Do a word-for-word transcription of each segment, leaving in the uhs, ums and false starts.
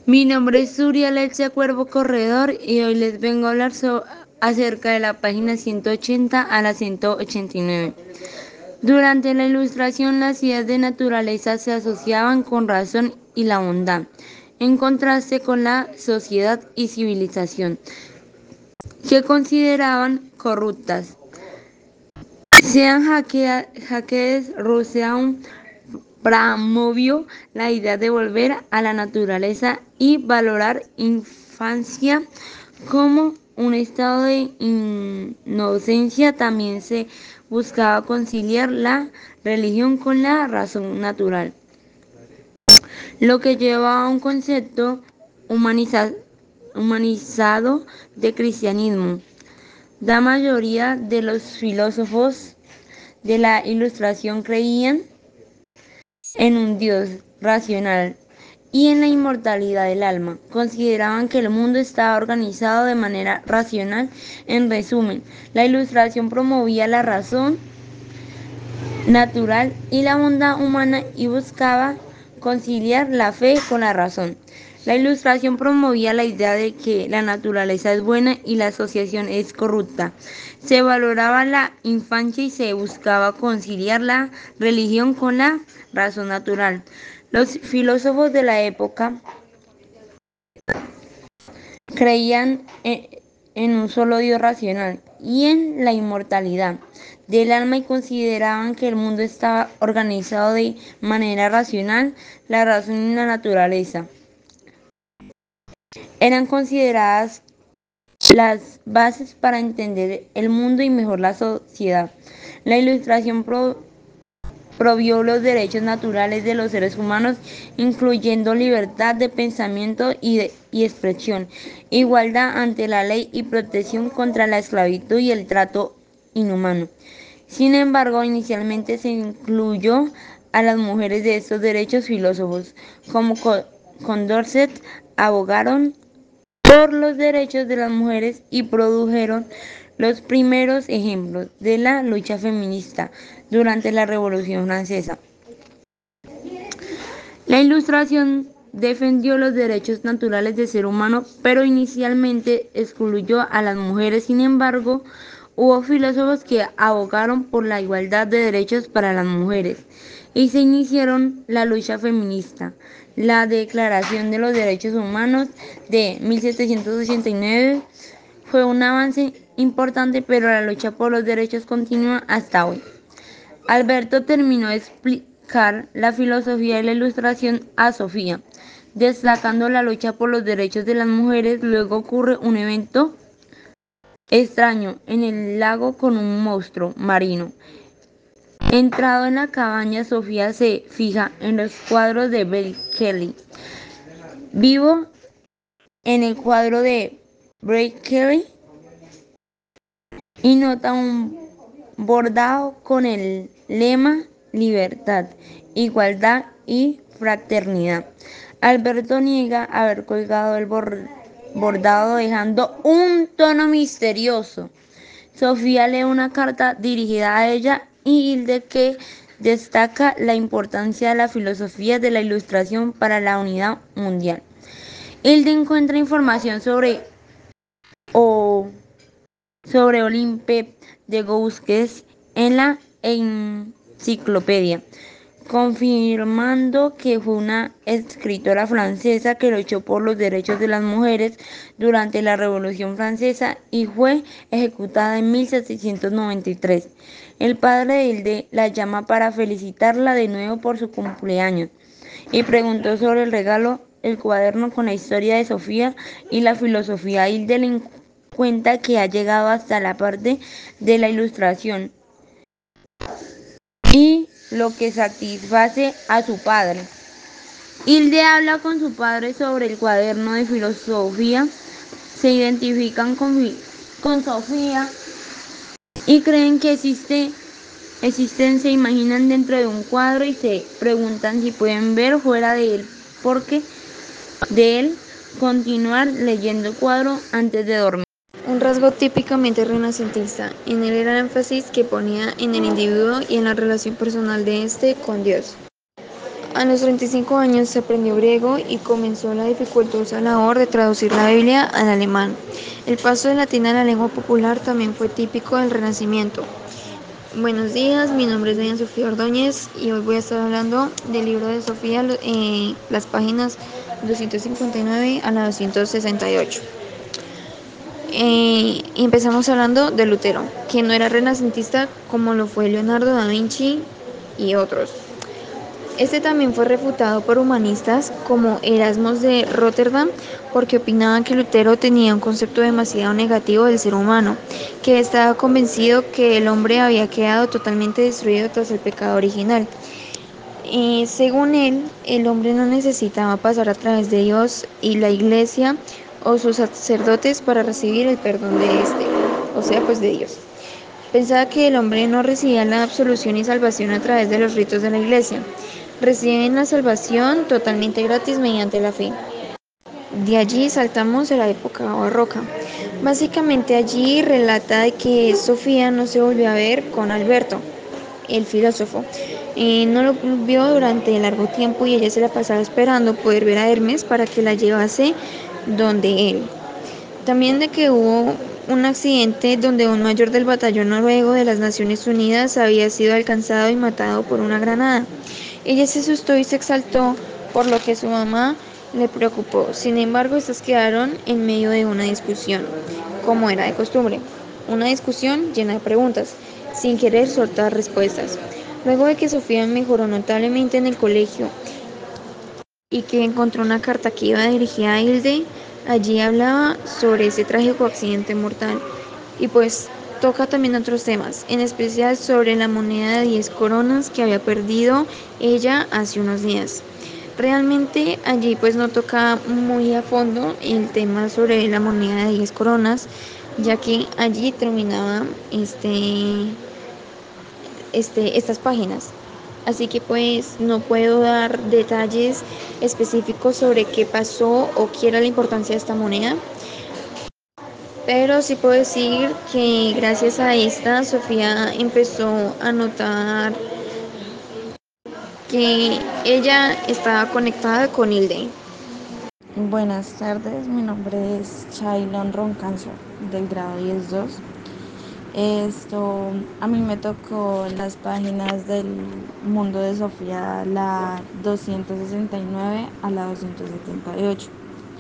Mi nombre es Surya Alexia Cuervo Corredor y hoy les vengo a hablar so- acerca de la página ciento ochenta a la ciento ochenta y nueve. Durante la Ilustración, las ideas de naturaleza se asociaban con razón y la bondad, en contraste con la sociedad y civilización, que consideraban corruptas. Sean Jacques Rousseau promovió la idea de volver a la naturaleza y valorar infancia como un estado de inocencia. También se buscaba conciliar la religión con la razón natural, lo que lleva a un concepto humaniza- humanizado de cristianismo. La mayoría de los filósofos de la Ilustración creían en un Dios racional y en la inmortalidad del alma. Consideraban que el mundo estaba organizado de manera racional. En resumen, la Ilustración promovía la razón natural y la bondad humana y buscaba conciliar la fe con la razón. La Ilustración promovía la idea de que la naturaleza es buena y la asociación es corrupta. Se valoraba la infancia y se buscaba conciliar la religión con la razón natural. Los filósofos de la época creían en un solo Dios racional y en la inmortalidad del alma y consideraban que el mundo estaba organizado de manera racional. La razón y la naturaleza eran consideradas las bases para entender el mundo y mejor la sociedad. La Ilustración pro provió los derechos naturales de los seres humanos, incluyendo libertad de pensamiento y, de, y expresión, igualdad ante la ley y protección contra la esclavitud y el trato inhumano. Sin embargo, inicialmente se incluyó a las mujeres de estos derechos. Filósofos como Condorcet abogaron por los derechos de las mujeres y produjeron los primeros ejemplos de la lucha feminista durante la Revolución Francesa. La Ilustración defendió los derechos naturales del ser humano, pero inicialmente excluyó a las mujeres. Sin embargo, hubo filósofos que abogaron por la igualdad de derechos para las mujeres y se iniciaron la lucha feminista. La Declaración de los Derechos Humanos de mil setecientos ochenta y nueve fue un avance importante, pero la lucha por los derechos continúa hasta hoy. Alberto terminó de explicar la filosofía de la Ilustración a Sofía, destacando la lucha por los derechos de las mujeres. Luego ocurre un evento extraño en el lago con un monstruo marino. Entrado en la cabaña, Sofía se fija en los cuadros de Bell Kelly. Vivo en el cuadro de Bray Kelly y nota un bordado con el lema libertad, igualdad y fraternidad. Alberto niega haber colgado el bordado, dejando un tono misterioso. Sofía lee una carta dirigida a ella y Hilde, que destaca la importancia de la filosofía de la Ilustración para la unidad mundial. Hilde encuentra información sobre o sobre Olympe de Gouges en la enciclopedia, confirmando que fue una escritora francesa que luchó por los derechos de las mujeres durante la Revolución Francesa y fue ejecutada en mil setecientos noventa y tres. El padre de Hilde la llama para felicitarla de nuevo por su cumpleaños y preguntó sobre el regalo. El cuaderno con la historia de Sofía y la filosofía. Hilde le cuenta que ha llegado hasta la parte de la Ilustración y lo que satisface a su padre. Hilde habla con su padre sobre el cuaderno de filosofía. Se identifican con, con Sofía y creen que existe, existen, se imaginan dentro de un cuadro y se preguntan si pueden ver fuera de él, porque de él continuar leyendo el cuadro antes de dormir. Un rasgo típicamente renacentista. En él era el énfasis que ponía en el individuo y en la relación personal de éste con Dios. A los treinta y cinco años se aprendió griego y comenzó la dificultosa labor de traducir la Biblia al alemán. El paso del latín a la lengua popular también fue típico del Renacimiento. Buenos días, mi nombre es Diana Sofía Ordóñez y hoy voy a estar hablando del libro de Sofía, eh, las páginas doscientos cincuenta y nueve a la doscientos sesenta y ocho. Eh, y empezamos hablando de Lutero, que no era renacentista como lo fue Leonardo da Vinci y otros. Este también fue refutado por humanistas como Erasmus de Rotterdam porque opinaban que Lutero tenía un concepto demasiado negativo del ser humano, que estaba convencido que el hombre había quedado totalmente destruido tras el pecado original. Eh, según él, el hombre no necesitaba pasar a través de Dios y la iglesia o sus sacerdotes para recibir el perdón de este, o sea, pues de Dios. Pensaba que el hombre no recibía la absolución y salvación a través de los ritos de la iglesia. Reciben la salvación totalmente gratis mediante la fe. De allí saltamos a la época barroca. Básicamente allí relata de que Sofía no se volvió a ver con Alberto, el filósofo. Eh, no lo vio durante largo tiempo y ella se la pasaba esperando poder ver a Hermes para que la llevase donde él. También de que hubo un accidente donde un mayor del batallón noruego de las Naciones Unidas había sido alcanzado y matado por una granada. Ella se asustó y se exaltó, por lo que su mamá le preocupó. Sin embargo, estas quedaron en medio de una discusión, como era de costumbre. Una discusión llena de preguntas, sin querer soltar respuestas. Luego de que Sofía mejoró notablemente en el colegio y que encontró una carta que iba dirigida a Hilde, allí hablaba sobre ese trágico accidente mortal y pues toca también otros temas, en especial sobre la moneda de diez coronas que había perdido ella hace unos días. Realmente allí pues no toca muy a fondo el tema sobre la moneda de diez coronas, ya que allí terminaba este, este, estas páginas. Así que pues no puedo dar detalles específicos sobre qué pasó o qué era la importancia de esta moneda, pero sí puedo decir que gracias a esta Sofía empezó a notar que ella estaba conectada con Hilde. Buenas tardes, mi nombre es Chaylon Roncancio del grado diez dos. Esto a mí me tocó las páginas del mundo de Sofía, la doscientos sesenta y nueve a la doscientos setenta y ocho.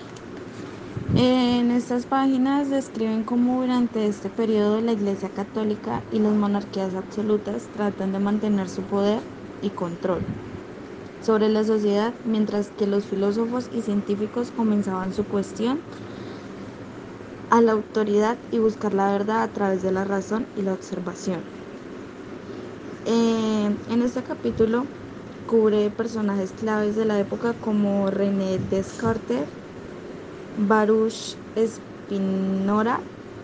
En estas páginas describen cómo durante este periodo la Iglesia Católica y las monarquías absolutas tratan de mantener su poder y control sobre la sociedad, mientras que los filósofos y científicos comenzaban su cuestión a la autoridad y buscar la verdad a través de la razón y la observación. Eh, en este capítulo cubre personajes claves de la época como René Descartes, Baruch Spinoza,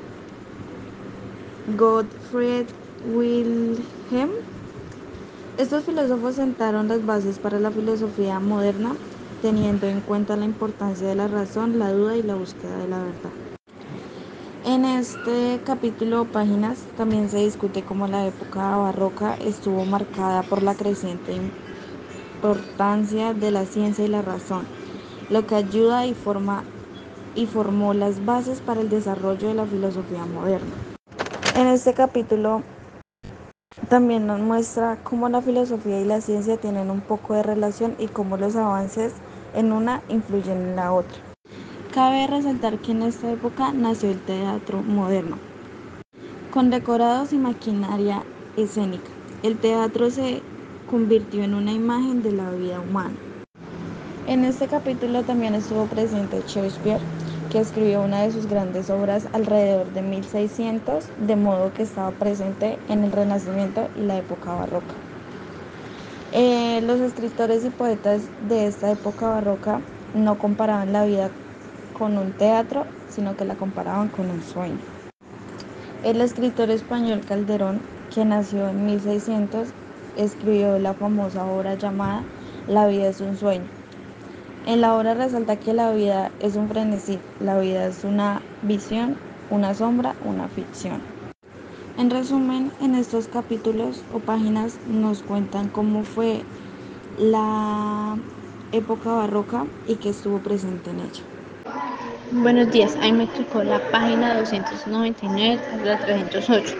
Gottfried Wilhelm. Estos filósofos sentaron las bases para la filosofía moderna, teniendo en cuenta la importancia de la razón, la duda y la búsqueda de la verdad. En este capítulo o páginas también se discute cómo la época barroca estuvo marcada por la creciente importancia de la ciencia y la razón, lo que ayuda y forma y formó las bases para el desarrollo de la filosofía moderna. En este capítulo también nos muestra cómo la filosofía y la ciencia tienen un poco de relación y cómo los avances en una influyen en la otra. Cabe resaltar que en esta época nació el teatro moderno, con decorados y maquinaria escénica. El teatro se convirtió en una imagen de la vida humana. En este capítulo también estuvo presente Shakespeare, que escribió una de sus grandes obras alrededor de mil seiscientos, de modo que estaba presente en el Renacimiento y la época barroca. Eh, los escritores y poetas de esta época barroca no comparaban la vida con un teatro, sino que la comparaban con un sueño. El escritor español Calderón, que nació en mil seiscientos, escribió la famosa obra llamada La vida es un sueño. En la obra resalta que la vida es un frenesí, la vida es una visión, una sombra, una ficción. En resumen, en estos capítulos o páginas nos cuentan cómo fue la época barroca y que estuvo presente en ella. Buenos días, ahí me tocó la página doscientos noventa y nueve a la trescientos ocho.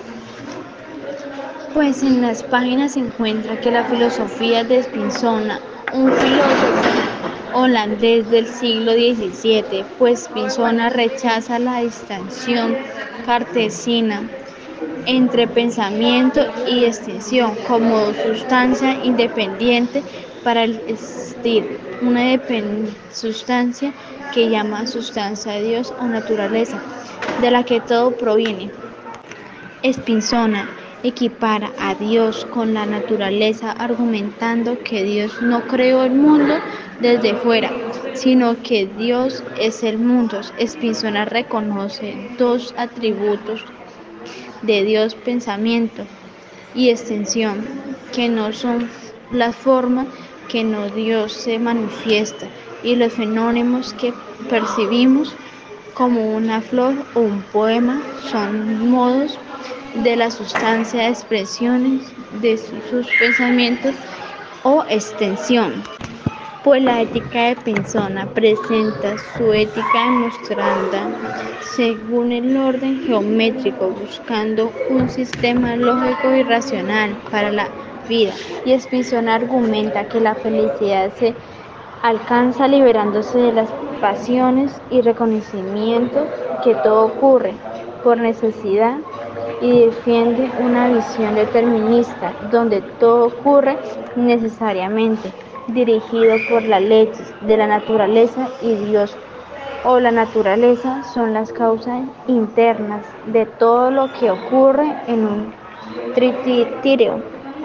Pues en las páginas se encuentra que la filosofía de Spinoza, un filósofo holandés del siglo diecisiete, pues Spinoza rechaza la distinción cartesiana entre pensamiento y extensión como sustancia independiente para el existir, una sustancia que llama sustancia de Dios o naturaleza, de la que todo proviene. Spinoza equipara a Dios con la naturaleza, argumentando que Dios no creó el mundo desde fuera, sino que Dios es el mundo. Spinoza reconoce dos atributos de Dios: pensamiento y extensión, que no son las formas que no Dios se manifiesta, y los fenómenos que percibimos como una flor o un poema son modos de la sustancia, expresiones de sus pensamientos o extensión. Pues la ética de Spinoza presenta su ética demostrada según el orden geométrico, buscando un sistema lógico y racional para la vida. Y Spinoza argumenta que la felicidad se alcanza liberándose de las pasiones y reconocimiento que todo ocurre por necesidad, y defiende una visión determinista donde todo ocurre necesariamente dirigido por las leyes de la naturaleza, y Dios o la naturaleza son las causas internas de todo lo que ocurre en un tritíreo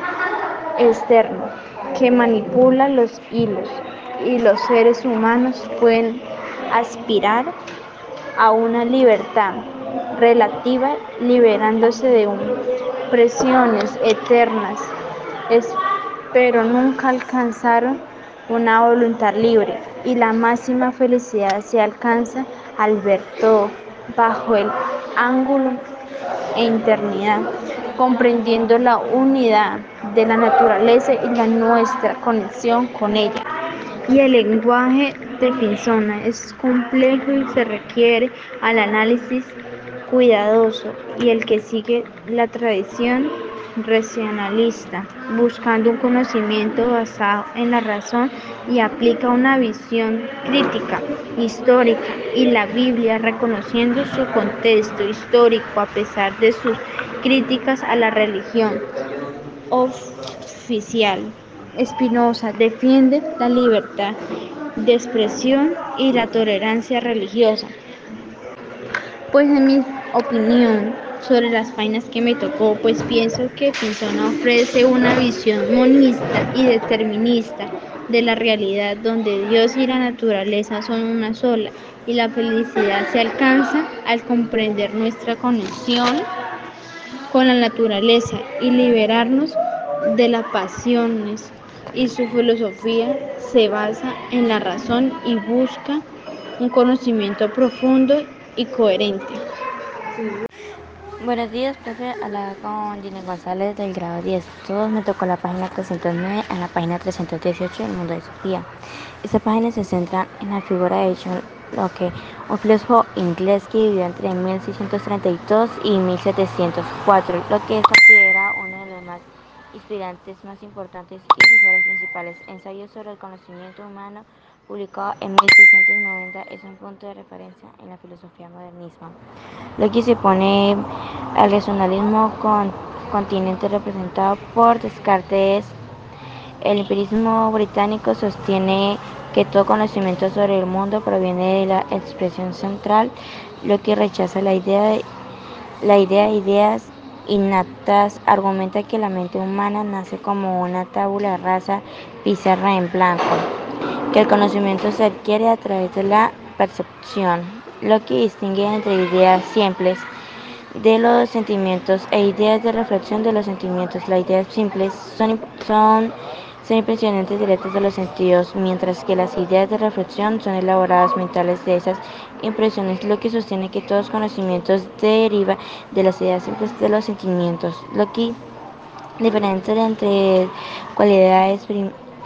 externo que manipula los hilos, y los seres humanos pueden aspirar a una libertad relativa liberándose de presiones eternas, pero nunca alcanzaron una voluntad libre, y la máxima felicidad se alcanza al ver todo bajo el ángulo e eternidad, comprendiendo la unidad de la naturaleza y la nuestra conexión con ella. Y el lenguaje de Spinoza es complejo y se requiere al análisis cuidadoso, y el que sigue la tradición racionalista, buscando un conocimiento basado en la razón, y aplica una visión crítica, histórica, y la Biblia, reconociendo su contexto histórico a pesar de sus críticas a la religión oficial. Spinoza defiende la libertad de expresión y la tolerancia religiosa. Pues en mi opinión sobre las páginas que me tocó, pues pienso que Spinoza ofrece una visión monista y determinista de la realidad, donde Dios y la naturaleza son una sola, y la felicidad se alcanza al comprender nuestra conexión con la naturaleza y liberarnos de las pasiones. Y su filosofía se basa en la razón y busca un conocimiento profundo y coherente. Buenos días, profe. Hablaba con Gina González del grado diez. Todos me tocó la página trescientos nueve a la página trescientos dieciocho del mundo de Sofía. Esta página se centra en la figura de John Locke, un filósofo inglés que vivió entre mil seiscientos treinta y dos y mil setecientos cuatro, lo que es considerado uno de los más inspirantes, más importantes y sus obras principales. Ensayos sobre el conocimiento humano, publicado en mil seiscientos noventa, es un punto de referencia en la filosofía modernismo. Locke se pone al racionalismo con continente representado por Descartes. El empirismo británico sostiene que todo conocimiento sobre el mundo proviene de la expresión central, lo que rechaza la idea de, la idea de ideas innatas. Argumenta que la mente humana nace como una tabula rasa, pizarra en blanco, que el conocimiento se adquiere a través de la percepción. Locke distingue entre ideas simples de los sentimientos e ideas de reflexión de los sentimientos. Las ideas simples son, son, son impresiones directas de los sentidos, mientras que las ideas de reflexión son elaboradas mentales de esas impresiones. Locke sostiene que todos los conocimientos derivan de las ideas simples de los sentimientos. Locke diferencia entre cualidades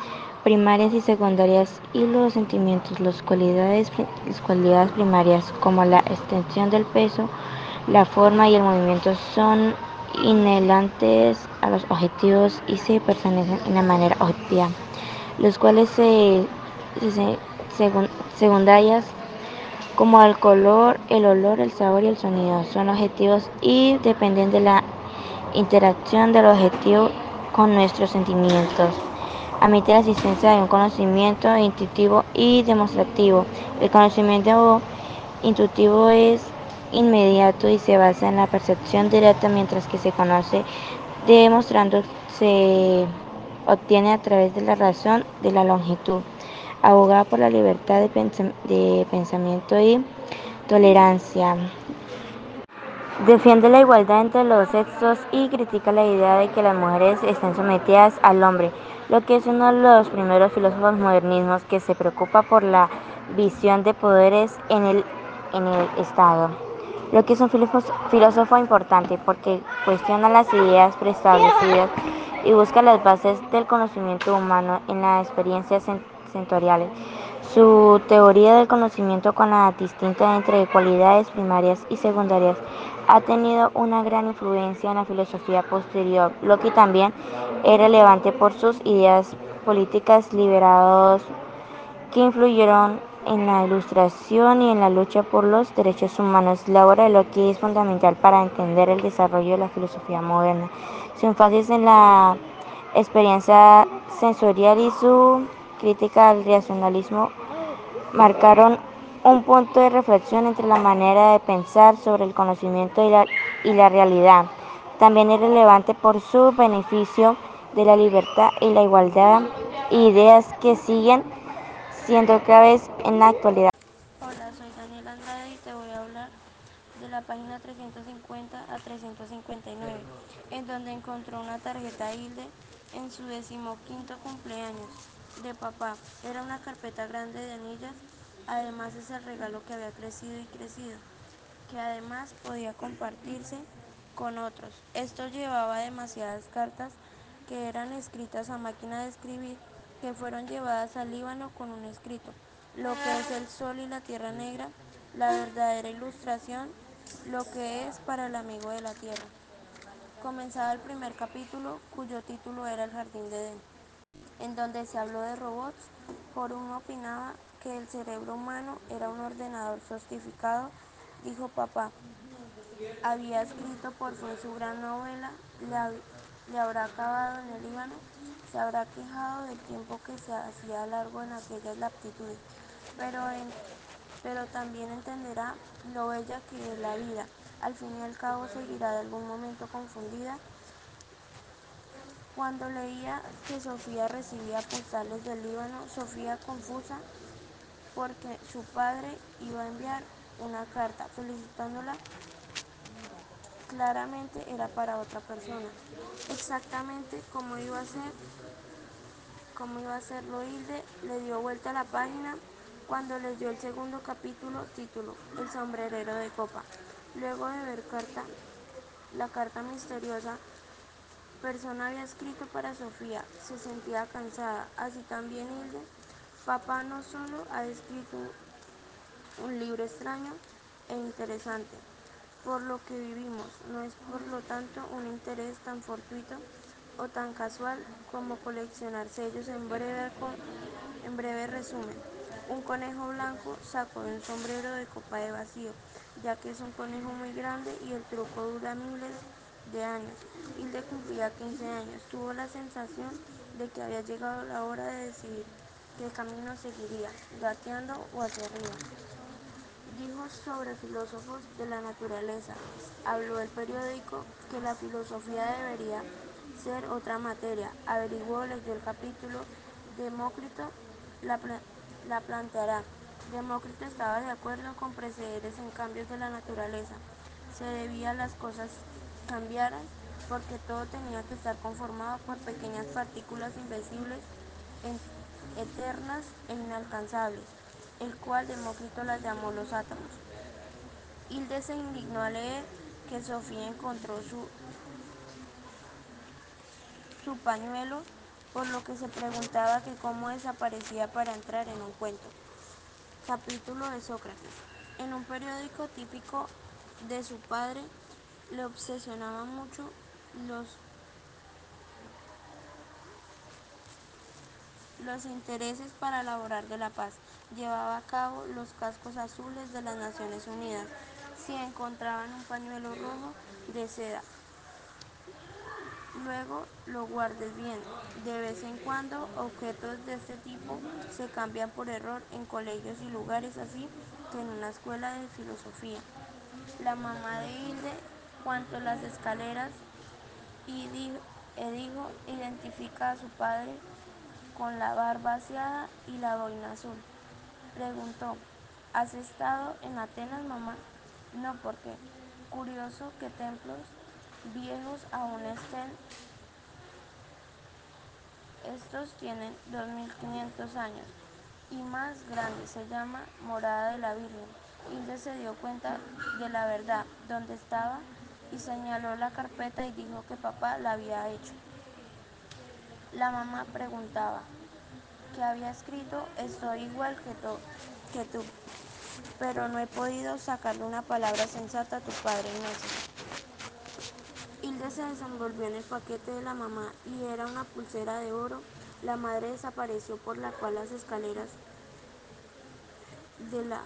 primarias y secundarias y los sentimientos. Las cualidades, las cualidades primarias, como la extensión del peso, la forma y el movimiento, son inherentes a los objetivos y se pertenecen en la manera objetiva, los cuales se, se segun, secundarias, como el color, el olor, el sabor y el sonido, son objetivos y dependen de la interacción del objetivo con nuestros sentimientos. Admite la existencia de un conocimiento intuitivo y demostrativo. El conocimiento intuitivo es inmediato y se basa en la percepción directa, mientras que se conoce demostrando se obtiene a través de la razón de la longitud. Aboga por la libertad de, pens- de pensamiento y tolerancia. Defiende la igualdad entre los sexos y critica la idea de que las mujeres estén sometidas al hombre, lo que es uno de los primeros filósofos modernismos que se preocupa por la visión de poderes en el, en el Estado. Lo que es un filósofo, filósofo importante porque cuestiona las ideas preestablecidas y busca las bases del conocimiento humano en las experiencias sensoriales. Su teoría del conocimiento, con la distinta entre cualidades primarias y secundarias, ha tenido una gran influencia en la filosofía posterior, lo que también es relevante por sus ideas políticas liberadas que influyeron en la Ilustración y en la lucha por los derechos humanos. La obra de Locke es fundamental para entender el desarrollo de la filosofía moderna. Su énfasis en la experiencia sensorial y su crítica al racionalismo marcaron un punto de reflexión entre la manera de pensar sobre el conocimiento y la, y la realidad. También es relevante por su beneficio de la libertad y la igualdad, ideas que siguen siendo claves en la actualidad. Hola, soy Daniela Andrade y te voy a hablar de la página trescientos cincuenta a trescientos cincuenta y nueve, en donde encontró una tarjeta Hilde en su decimoquinto cumpleaños de papá. Era una carpeta grande de anillas, además es el regalo que había crecido y crecido, que además podía compartirse con otros. Esto llevaba demasiadas cartas que eran escritas a máquina de escribir, que fueron llevadas al Líbano con un escrito, lo que es el sol y la tierra negra, la verdadera ilustración, lo que es para el amigo de la tierra. Comenzaba el primer capítulo, cuyo título era El jardín de Edén, en donde se habló de robots. Por uno opinaba que el cerebro humano era un ordenador sofistificado, dijo papá. Había escrito por fin su gran novela, le, le habrá acabado en el Líbano, se habrá quejado del tiempo que se hacía largo en aquellas latitudes, pero, en, pero también entenderá lo bella que es la vida. Al fin y al cabo seguirá de algún momento confundida. Cuando leía que Sofía recibía postales del Líbano, Sofía confusa porque su padre iba a enviar una carta felicitándola. Claramente era para otra persona. Exactamente cómo iba a ser, cómo iba a hacerlo Hilde, le dio vuelta a la página cuando leyó el segundo capítulo, título, El sombrerero de copa. Luego de ver carta, la carta misteriosa, persona había escrito para Sofía, se sentía cansada, así también Hilde. Papá no solo ha escrito un libro extraño e interesante, por lo que vivimos, no es por lo tanto un interés tan fortuito o tan casual como coleccionar sellos. En breve, en breve resumen, un conejo blanco sacó de un sombrero de copa de vacío, ya que es un conejo muy grande y el truco dura miles de años. Hilde cumplía quince años, tuvo la sensación de que había llegado la hora de decidir qué camino seguiría, gateando o hacia arriba. Dijo sobre filósofos de la naturaleza. Habló el periódico que la filosofía debería ser otra materia. Averiguó, leyó el capítulo. Demócrito la, pla la planteará. Demócrito estaba de acuerdo con precederes en cambios de la naturaleza. Se debía a las cosas cambiaran porque todo tenía que estar conformado por pequeñas partículas invisibles, eternas e inalcanzables, el cual Demócrito las llamó los átomos. Hilde se indignó al leer que Sofía encontró su, su pañuelo por lo que se preguntaba que cómo desaparecía para entrar en un cuento. Capítulo de Sócrates. En un periódico típico de su padre, le obsesionaban mucho los, los intereses para elaborar de la paz. Llevaba a cabo los cascos azules de las Naciones Unidas. Si encontraban un pañuelo rojo de seda, luego lo guardes bien. De vez en cuando, objetos de este tipo se cambian por error en colegios y lugares así que en una escuela de filosofía. La mamá de Hilde, cuanto las escaleras, y dijo, identifica a su padre con la barba aseada y la boina azul. Preguntó, ¿has estado en Atenas, mamá? No, ¿por qué? Curioso que templos viejos aún estén. Estos tienen dos mil quinientos años y más grande, se llama Morada de la Virgen. Hilde se dio cuenta de la verdad, donde estaba, y señaló la carpeta y dijo que papá la había hecho. La mamá preguntaba, ¿qué había escrito? Estoy igual que, to que tú, pero no he podido sacarle una palabra sensata a tu padre en meses. Hilde se desenvolvió en el paquete de la mamá y era una pulsera de oro. La madre desapareció, por la cual las escaleras de la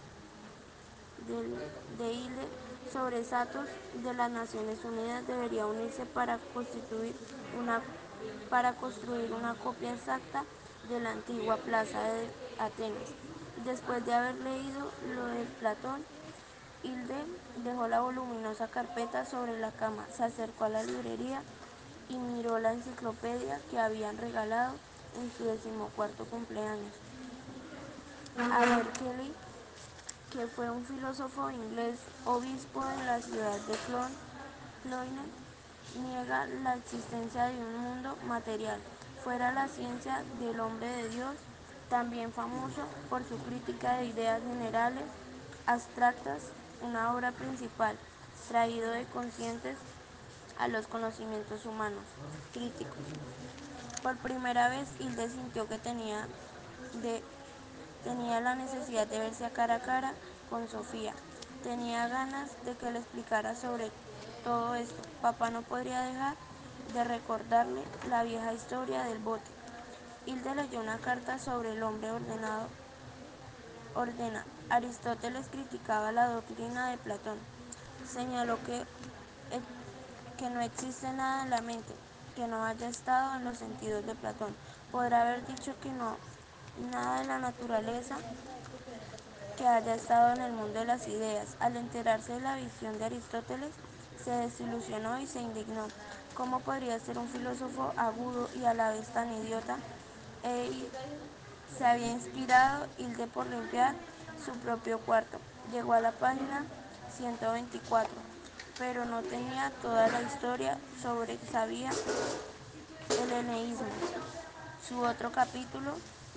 de, de Hilde, sobresaltos de las Naciones Unidas, debería unirse para constituir una para construir una copia exacta de la antigua plaza de Atenas. Después de haber leído lo de Platón, Hilde dejó la voluminosa carpeta sobre la cama, se acercó a la librería y miró la enciclopedia que habían regalado en su decimocuarto cumpleaños. A Berkeley, que fue un filósofo inglés, obispo de la ciudad de Cloyne, niega la existencia de un mundo material fuera la ciencia del hombre de Dios, también famoso por su crítica de ideas generales abstractas, una obra principal, traído de conscientes a los conocimientos humanos críticos. Por primera vez, Hilde sintió que tenía, de, tenía la necesidad de verse a cara a cara con Sofía. Tenía ganas de que le explicara sobre todo esto. Papá no podría dejar de recordarle la vieja historia del bote. Hilde leyó una carta sobre el hombre ordenado. Ordena. Aristóteles criticaba la doctrina de Platón. Señaló que, eh, que no existe nada en la mente que no haya estado en los sentidos de Platón. Podrá haber dicho que no, nada en la naturaleza que haya estado en el mundo de las ideas. Al enterarse de la visión de Aristóteles, se desilusionó y se indignó. ¿Cómo podría ser un filósofo agudo y a la vez tan idiota? E se había inspirado Hilde por limpiar su propio cuarto. Llegó a la página ciento veinticuatro, pero no tenía toda la historia sobre sabía el eneísmo. Su otro capítulo,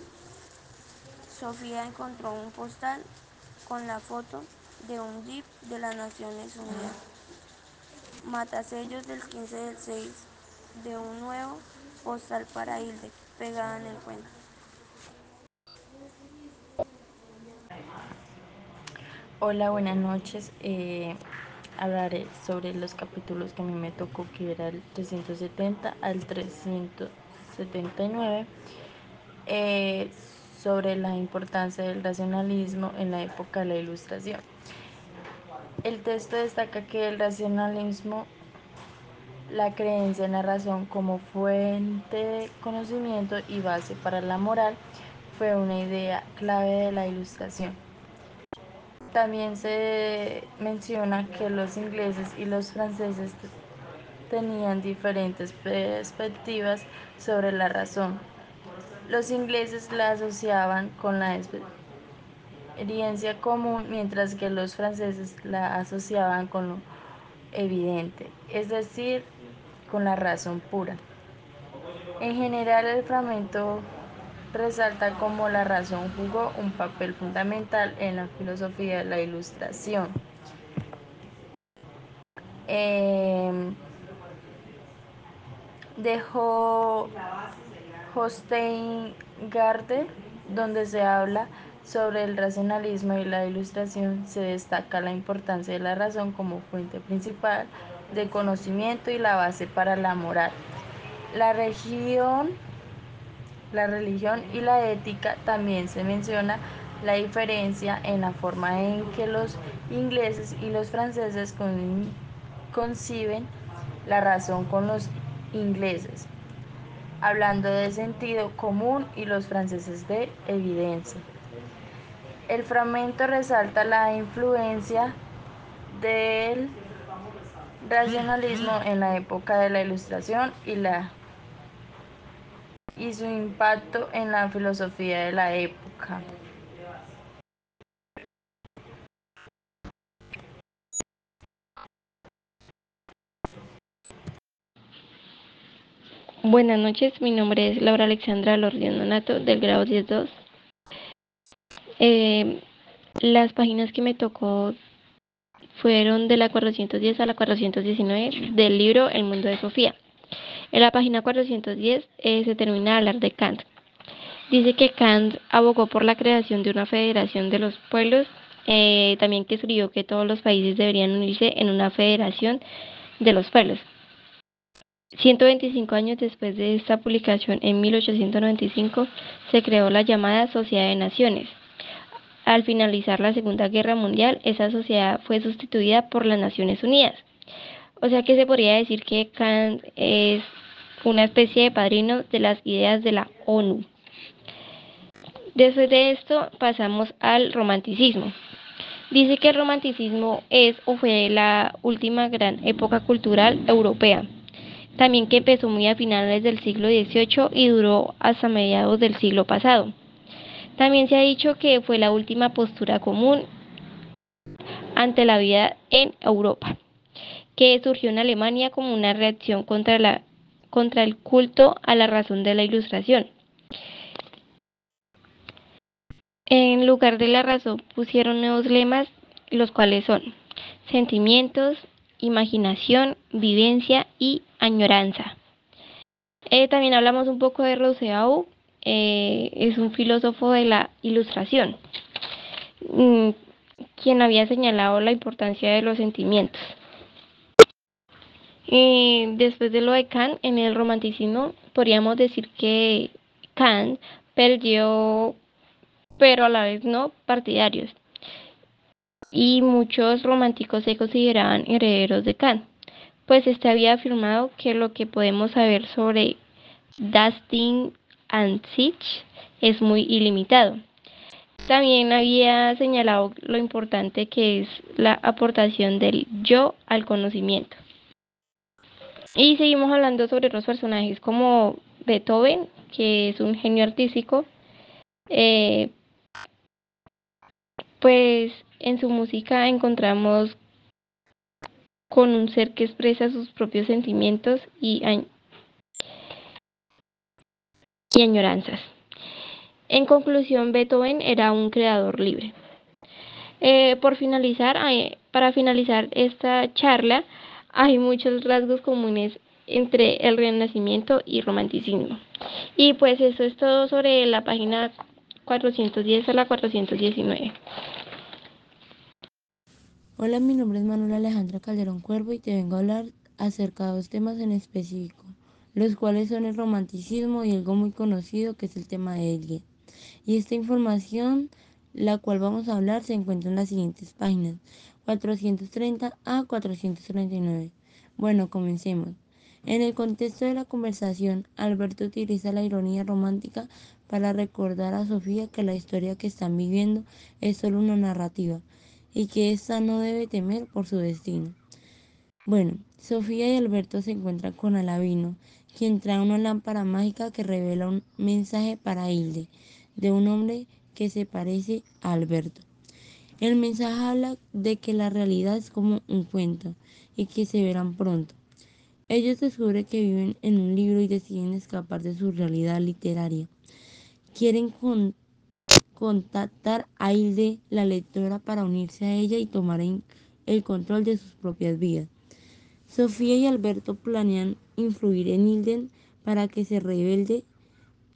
Sofía encontró un postal con la foto de un jeep de las Naciones Unidas. Matasellos del quince del seis de un nuevo postal para Hilde, pegada en el cuento. Hola, buenas noches. Eh, hablaré sobre los capítulos que a mí me tocó, que era el trescientos setenta al trescientos setenta y nueve, eh, sobre la importancia del racionalismo en la época de la Ilustración. El texto destaca que el racionalismo, la creencia en la razón como fuente de conocimiento y base para la moral, fue una idea clave de la Ilustración. También se menciona que los ingleses y los franceses tenían diferentes perspectivas sobre la razón. Los ingleses la asociaban con la experiencia común, mientras que los franceses la asociaban con lo evidente, es decir, con la razón pura. En general, el fragmento resalta cómo la razón jugó un papel fundamental en la filosofía de la Ilustración. Eh, dejó Hofstadter, donde se habla sobre el racionalismo y la ilustración, se destaca la importancia de la razón como fuente principal de conocimiento y la base para la moral. La religión, la religión y la ética también se menciona la diferencia en la forma en que los ingleses y los franceses con, conciben la razón con los ingleses, hablando de sentido común, y los franceses de evidencia. El fragmento resalta la influencia del racionalismo en la época de la Ilustración y, la, y su impacto en la filosofía de la época. Buenas noches, mi nombre es Laura Alexandra Lordión Donato, del grado diez dos. Eh, las páginas que me tocó fueron de la cuatrocientos diez a la cuatrocientos diecinueve del libro El mundo de Sofía. En la página cuatrocientos diez eh, se termina de hablar de Kant. Dice que Kant abogó por la creación de una federación de los pueblos, eh, también que escribió que todos los países deberían unirse en una federación de los pueblos. ciento veinticinco años después de esta publicación, en mil ochocientos noventa y cinco, se creó la llamada Sociedad de Naciones. Al finalizar la Segunda Guerra Mundial, esa sociedad fue sustituida por las Naciones Unidas. O sea que se podría decir que Kant es una especie de padrino de las ideas de la ONU. Después de esto pasamos al romanticismo. Dice que el romanticismo es o fue la última gran época cultural europea. También que empezó muy a finales del siglo dieciocho y duró hasta mediados del siglo pasado. También se ha dicho que fue la última postura común ante la vida en Europa, que surgió en Alemania como una reacción contra, la, contra el culto a la razón de la Ilustración. En lugar de la razón pusieron nuevos lemas, los cuales son sentimientos, imaginación, vivencia y añoranza. Eh, también hablamos un poco de Rousseau, eh, es un filósofo de la Ilustración, mmm, quien había señalado la importancia de los sentimientos. Y después de lo de Kant, en el romanticismo podríamos decir que Kant perdió, pero a la vez no, partidarios. Y muchos románticos se consideraban herederos de Kant, pues este había afirmado que lo que podemos saber sobre Dasting and Sich es muy ilimitado. También había señalado lo importante que es la aportación del yo al conocimiento. Y seguimos hablando sobre otros personajes como Beethoven, que es un genio artístico. Eh, pues en su música encontramos con un ser que expresa sus propios sentimientos y, añ y añoranzas. En conclusión, Beethoven era un creador libre. Eh, por finalizar, eh, para finalizar esta charla, hay muchos rasgos comunes entre el Renacimiento y Romanticismo. Y pues eso es todo sobre la página cuatrocientos diez a la cuatrocientos diecinueve. Hola, mi nombre es Manuela Alejandra Calderón Cuervo y te vengo a hablar acerca de dos temas en específico, los cuales son el romanticismo y algo muy conocido que es el tema de Elgin. Y esta información, la cual vamos a hablar, se encuentra en las siguientes páginas, cuatrocientos treinta a cuatrocientos treinta y nueve. Bueno, comencemos. En el contexto de la conversación, Alberto utiliza la ironía romántica para recordar a Sofía que la historia que están viviendo es solo una narrativa y que ésta no debe temer por su destino. Bueno, Sofía y Alberto se encuentran con Alavino, quien trae una lámpara mágica que revela un mensaje para Hilde, de un hombre que se parece a Alberto. El mensaje habla de que la realidad es como un cuento y que se verán pronto. Ellos descubren que viven en un libro y deciden escapar de su realidad literaria. Quieren con contactar a Hilde, la lectora, para unirse a ella y tomar el control de sus propias vidas. Sofía y Alberto planean influir en Hilde para que se rebelde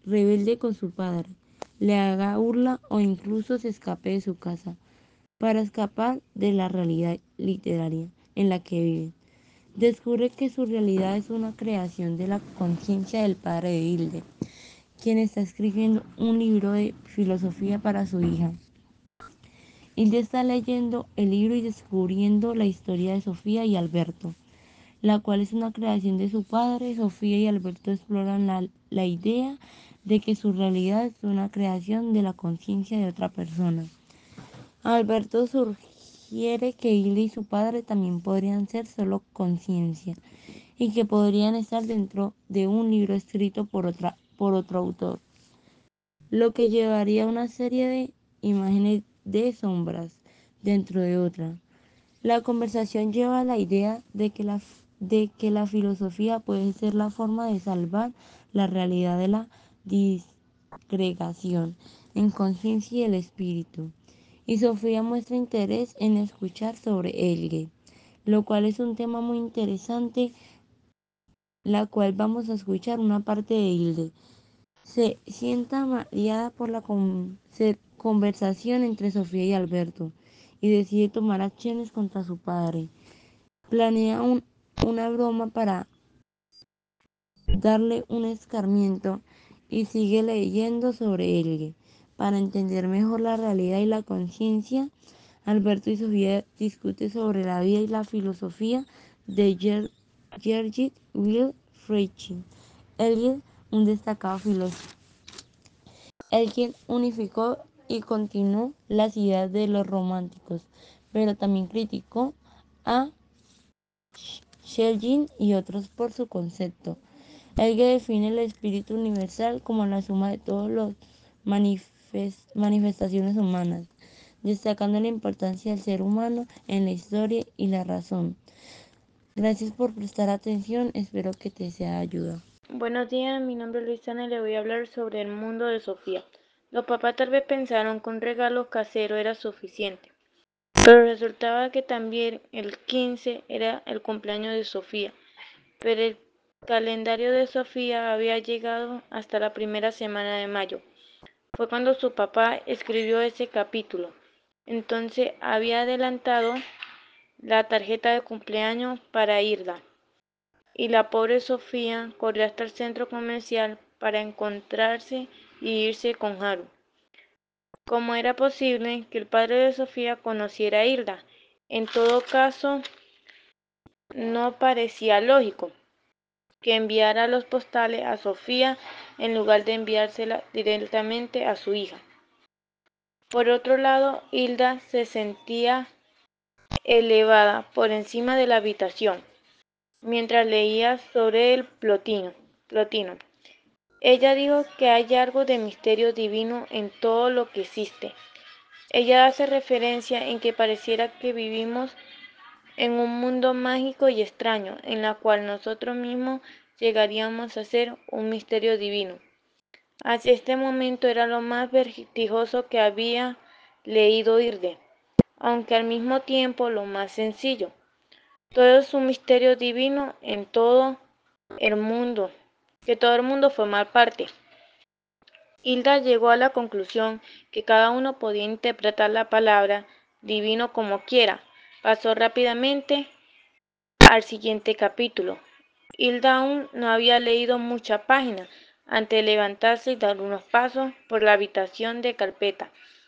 rebelde con su padre, le haga burla o incluso se escape de su casa para escapar de la realidad literaria en la que vive. Descubre que su realidad es una creación de la conciencia del padre de Hilde, quien está escribiendo un libro de filosofía para su hija. Hilde está leyendo el libro y descubriendo la historia de Sofía y Alberto, la cual es una creación de su padre. Sofía y Alberto exploran la, la idea de que su realidad es una creación de la conciencia de otra persona. Alberto sugiere que Hilde y su padre también podrían ser solo conciencia y que podrían estar dentro de un libro escrito por, otra, por otro autor, lo que llevaría a una serie de imágenes de sombras dentro de otra. La conversación lleva a la idea de que la, de que la filosofía puede ser la forma de salvar la realidad de la disgregación en conciencia y el espíritu. Y Sofía muestra interés en escuchar sobre Helge, lo cual es un tema muy interesante, la cual vamos a escuchar una parte de Hilde. Se sienta mareada por la con conversación entre Sofía y Alberto y decide tomar acciones contra su padre. Planea un, una broma para darle un escarmiento y sigue leyendo sobre Helge para entender mejor la realidad y la conciencia. Alberto y Sofía discuten sobre la vida y la filosofía de Ger Gerrit Will Friedrich Helge, un destacado filósofo. Helge unificó y continuó las ideas de los románticos, pero también criticó a Schelling y otros por su concepto. Helge define el espíritu universal como la suma de todas las manifest manifestaciones humanas, destacando la importancia del ser humano en la historia y la razón. Gracias por prestar atención, espero que te sea de ayuda. Buenos días, mi nombre es Luisana y le voy a hablar sobre el mundo de Sofía. Los papás tal vez pensaron que un regalo casero era suficiente, pero resultaba que también el quince era el cumpleaños de Sofía, pero el calendario de Sofía había llegado hasta la primera semana de mayo. Fue cuando su papá escribió ese capítulo. Entonces había adelantado la tarjeta de cumpleaños para Hilda. Y la pobre Sofía corrió hasta el centro comercial para encontrarse y irse con Haru. ¿Cómo era posible que el padre de Sofía conociera a Hilda? En todo caso, no parecía lógico que enviara los postales a Sofía en lugar de enviársela directamente a su hija. Por otro lado, Hilda se sentía elevada por encima de la habitación mientras leía sobre el plotino. plotino. Ella dijo que hay algo de misterio divino en todo lo que existe. Ella hace referencia en que pareciera que vivimos en un mundo mágico y extraño, en la cual nosotros mismos llegaríamos a ser un misterio divino. Hacia este momento era lo más vertiginoso que había leído Hilde, aunque al mismo tiempo lo más sencillo. Todo es un misterio divino en todo el mundo, que todo el mundo forma parte. Hilda llegó a la conclusión que cada uno podía interpretar la palabra divino como quiera. Pasó rápidamente al siguiente capítulo. Hilda aún no había leído muchas páginas antes de levantarse y dar unos pasos por la habitación de carpeta,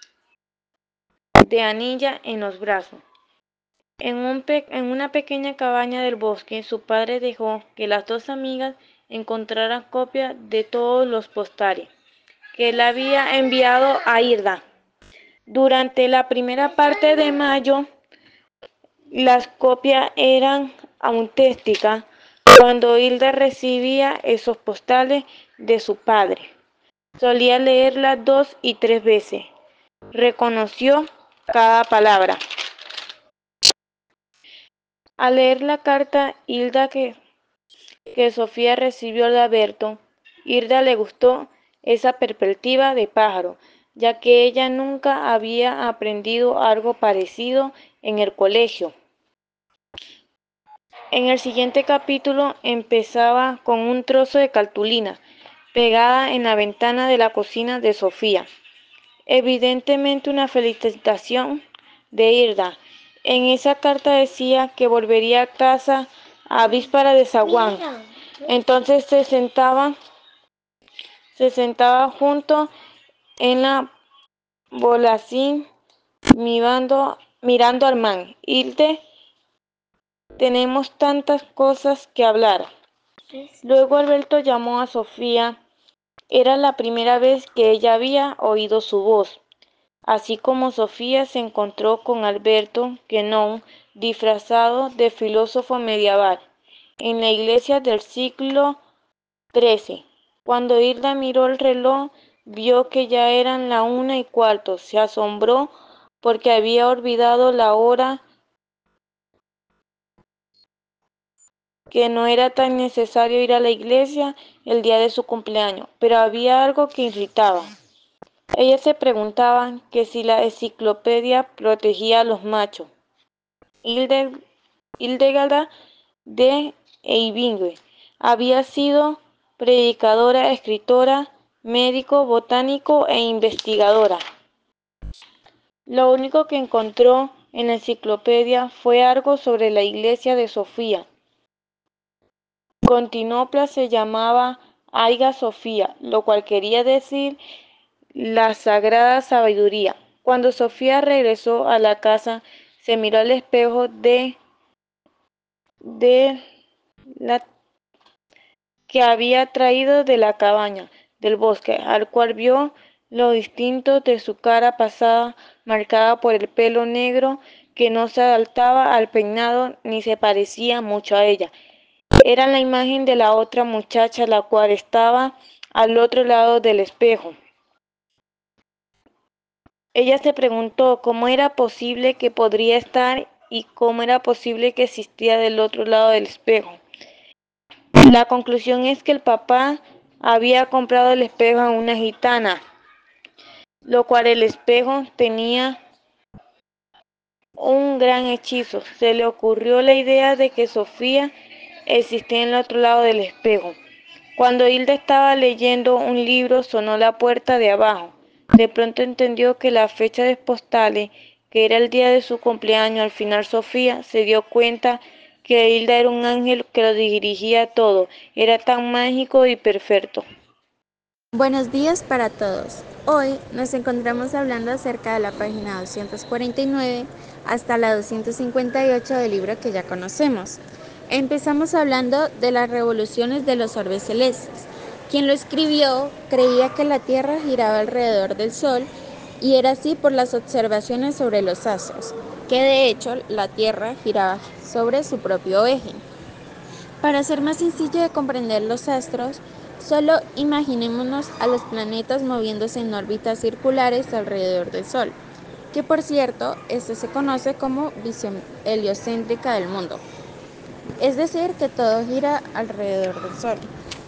de anilla en los brazos. En, un pe en una pequeña cabaña del bosque, su padre dejó que las dos amigas encontraran copias de todos los postales que él había enviado a Hilda. Durante la primera parte de mayo, las copias eran auténticas cuando Hilda recibía esos postales de su padre. Solía leerlas dos y tres veces. Reconoció cada palabra. Al leer la carta Hilda que, que Sofía recibió de Alberto, Hilda le gustó esa perspectiva de pájaro, ya que ella nunca había aprendido algo parecido en el colegio. En el siguiente capítulo empezaba con un trozo de cartulina pegada en la ventana de la cocina de Sofía. Evidentemente una felicitación de Hilda. En esa carta decía que volvería a casa a víspera de zaguán. Entonces se sentaba, se sentaba junto en la bolacín mirando, mirando al man. Hilde, tenemos tantas cosas que hablar. Luego Alberto llamó a Sofía. Era la primera vez que ella había oído su voz. Así como Sofía se encontró con Alberto Guénon, disfrazado de filósofo medieval, en la iglesia del siglo trece. Cuando Hilda miró el reloj, vio que ya eran la una y cuarto. Se asombró porque había olvidado la hora, que no era tan necesario ir a la iglesia el día de su cumpleaños, pero había algo que irritaba. Ella se preguntaba que si la enciclopedia protegía a los machos. Hildegarda de Eivingue había sido predicadora, escritora, médico, botánico e investigadora. Lo único que encontró en la enciclopedia fue algo sobre la iglesia de Sofía. Constantinopla se llamaba Hagia Sofía, lo cual quería decir la sagrada sabiduría. Cuando Sofía regresó a la casa, se miró al espejo de, de la que había traído de la cabaña del bosque, al cual vio los distintos de su cara pasada, marcada por el pelo negro que no se adaptaba al peinado ni se parecía mucho a ella. Era la imagen de la otra muchacha, la cual estaba al otro lado del espejo. Ella se preguntó cómo era posible que podría estar y cómo era posible que existía del otro lado del espejo. La conclusión es que el papá había comprado el espejo a una gitana, lo cual el espejo tenía un gran hechizo. Se le ocurrió la idea de que Sofía existía en el otro lado del espejo. Cuando Hilda estaba leyendo un libro, sonó la puerta de abajo. De pronto entendió que la fecha de postales, que era el día de su cumpleaños. Al final Sofía se dio cuenta que Hilda era un ángel que lo dirigía todo. Era tan mágico y perfecto. Buenos días para todos. Hoy nos encontramos hablando acerca de la página doscientos cuarenta y nueve hasta la doscientos cincuenta y ocho del libro que ya conocemos. Empezamos hablando de las revoluciones de los orbes celestes. Quien lo escribió creía que la Tierra giraba alrededor del Sol y era así por las observaciones sobre los astros, que de hecho la Tierra giraba sobre su propio eje. Para ser más sencillo de comprender los astros, solo imaginémonos a los planetas moviéndose en órbitas circulares alrededor del Sol, que por cierto, esto se conoce como visión heliocéntrica del mundo. Es decir, que todo gira alrededor del Sol.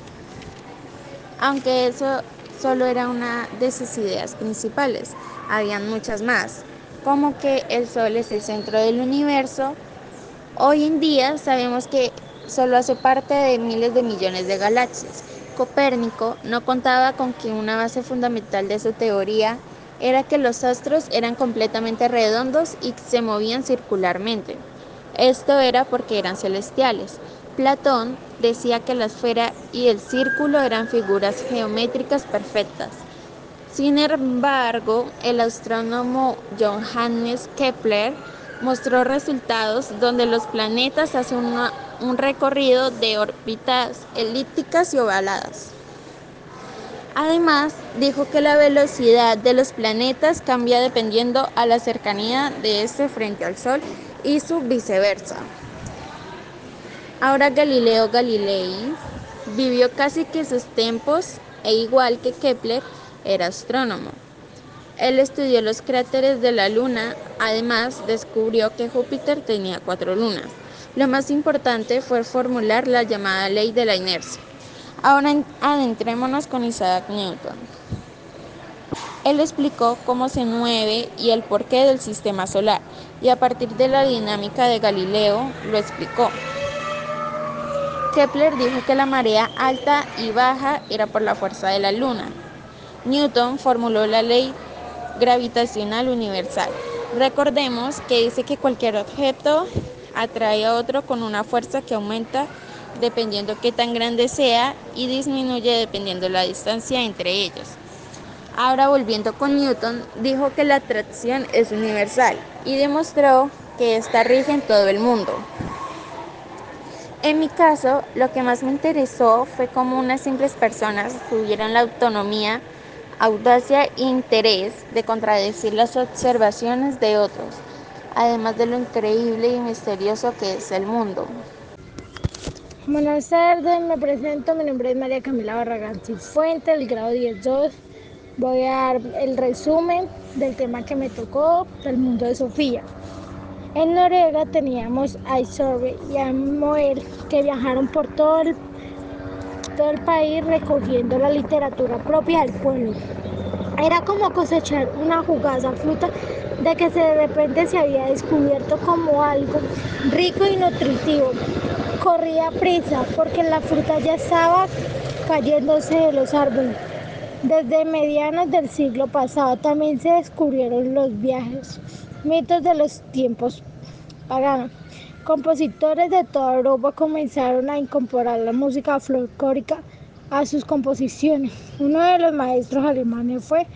Aunque eso solo era una de sus ideas principales, habían muchas más, como que el Sol es el centro del universo. Hoy en día sabemos que solo hace parte de miles de millones de galaxias. Copérnico no contaba con que una base fundamental de su teoría era que los astros eran completamente redondos y se movían circularmente. Esto era porque eran celestiales. Platón decía que la esfera y el círculo eran figuras geométricas perfectas. Sin embargo, el astrónomo Johannes Kepler mostró resultados donde los planetas hacen una, un recorrido de órbitas elípticas y ovaladas. Además, dijo que la velocidad de los planetas cambia dependiendo a la cercanía de este frente al Sol y su viceversa. Ahora Galileo Galilei vivió casi que sus tiempos e igual que Kepler era astrónomo. Él estudió los cráteres de la Luna, además descubrió que Júpiter tenía cuatro lunas. Lo más importante fue formular la llamada ley de la inercia. Ahora adentrémonos con Isaac Newton. Él explicó cómo se mueve y el porqué del sistema solar, y a partir de la dinámica de Galileo lo explicó. Kepler dijo que la marea alta y baja era por la fuerza de la luna. Newton formuló la ley gravitacional universal. Recordemos que dice que cualquier objeto atrae a otro con una fuerza que aumenta dependiendo qué tan grande sea y disminuye dependiendo la distancia entre ellos. Ahora, volviendo con Newton, dijo que la atracción es universal y demostró que esta rige en todo el mundo. En mi caso, lo que más me interesó fue cómo unas simples personas tuvieron la autonomía, audacia e interés de contradecir las observaciones de otros, además de lo increíble y misterioso que es el mundo. Buenas tardes, me presento, mi nombre es María Camila Barragán Cifuentes, del grado diez dos. Voy a dar el resumen del tema que me tocó, del mundo de Sofía. En Noruega teníamos a Isorbe y a Moel, que viajaron por todo el, todo el país recogiendo la literatura propia del pueblo. Era como cosechar una jugosa fruta de que de repente se había descubierto como algo rico y nutritivo. Corría prisa porque la fruta ya estaba cayéndose de los árboles. Desde medianos del siglo pasado también se descubrieron los viajes, mitos de los tiempos paganos. Compositores de toda Europa comenzaron a incorporar la música folclórica a sus composiciones. Uno de los maestros alemanes fue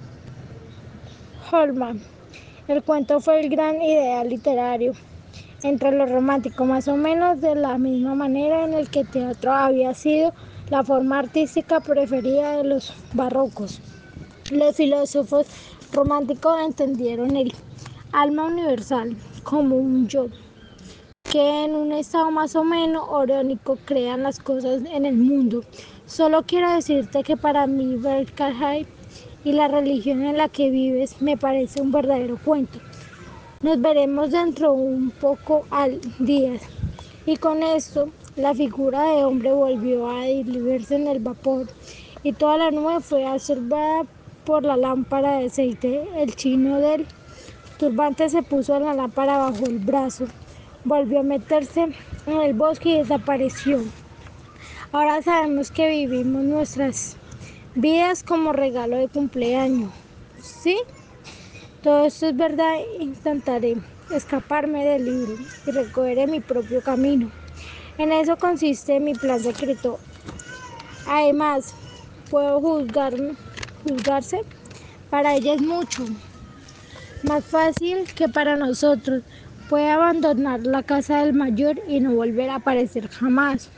Holman. El cuento fue el gran ideal literario entre los románticos, más o menos de la misma manera en el que el teatro había sido la forma artística preferida de los barrocos. Los filósofos románticos entendieron el alma universal como un yo, que en un estado más o menos orgánico crean las cosas en el mundo. Solo quiero decirte que para mí Berkshire y la religión en la que vives me parece un verdadero cuento. Nos veremos dentro un poco al día. Y con esto, la figura de hombre volvió a diluirse en el vapor y toda la nube fue absorbida por la lámpara de aceite. El chino del turbante se puso la lámpara bajo el brazo, volvió a meterse en el bosque y desapareció. Ahora sabemos que vivimos nuestras vidas como regalo de cumpleaños, ¿sí? Todo esto es verdad. Intentaré escaparme del libro y recogeré mi propio camino. En eso consiste mi plan secreto. Además, puedo juzgar, juzgarse. Para ella es mucho más fácil que para nosotros. Puede abandonar la casa del mayor y no volver a aparecer jamás.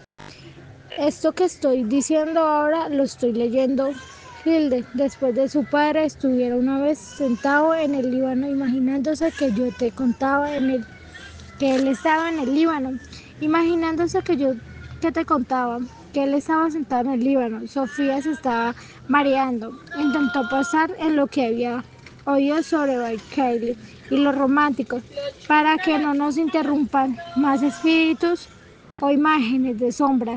Esto que estoy diciendo ahora lo estoy leyendo. Hilde, después de su padre, estuviera una vez sentado en el Líbano, imaginándose que yo te contaba en el, que él estaba en el Líbano, imaginándose que yo que te contaba que él estaba sentado en el Líbano. Sofía se estaba mareando, intentó pasar en lo que había oído sobre Berkshire y los románticos, para que no nos interrumpan más espíritus o imágenes de sombra.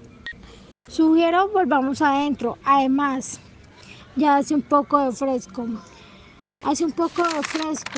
Sugiero volvamos adentro. Además, ya hace un poco de fresco, hace un poco de fresco,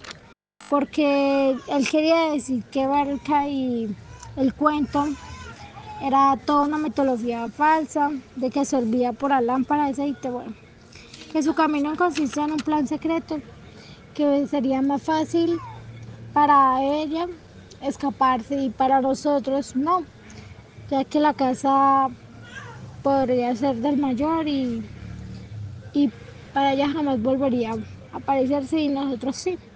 porque él quería decir que Barca y el cuento era toda una mitología falsa, de que servía por la lámpara de aceite, bueno, que su camino consiste en un plan secreto, que sería más fácil para ella escaparse y para nosotros no, ya que la casa podría ser del mayor y y para ella jamás volvería a aparecerse y nosotros sí.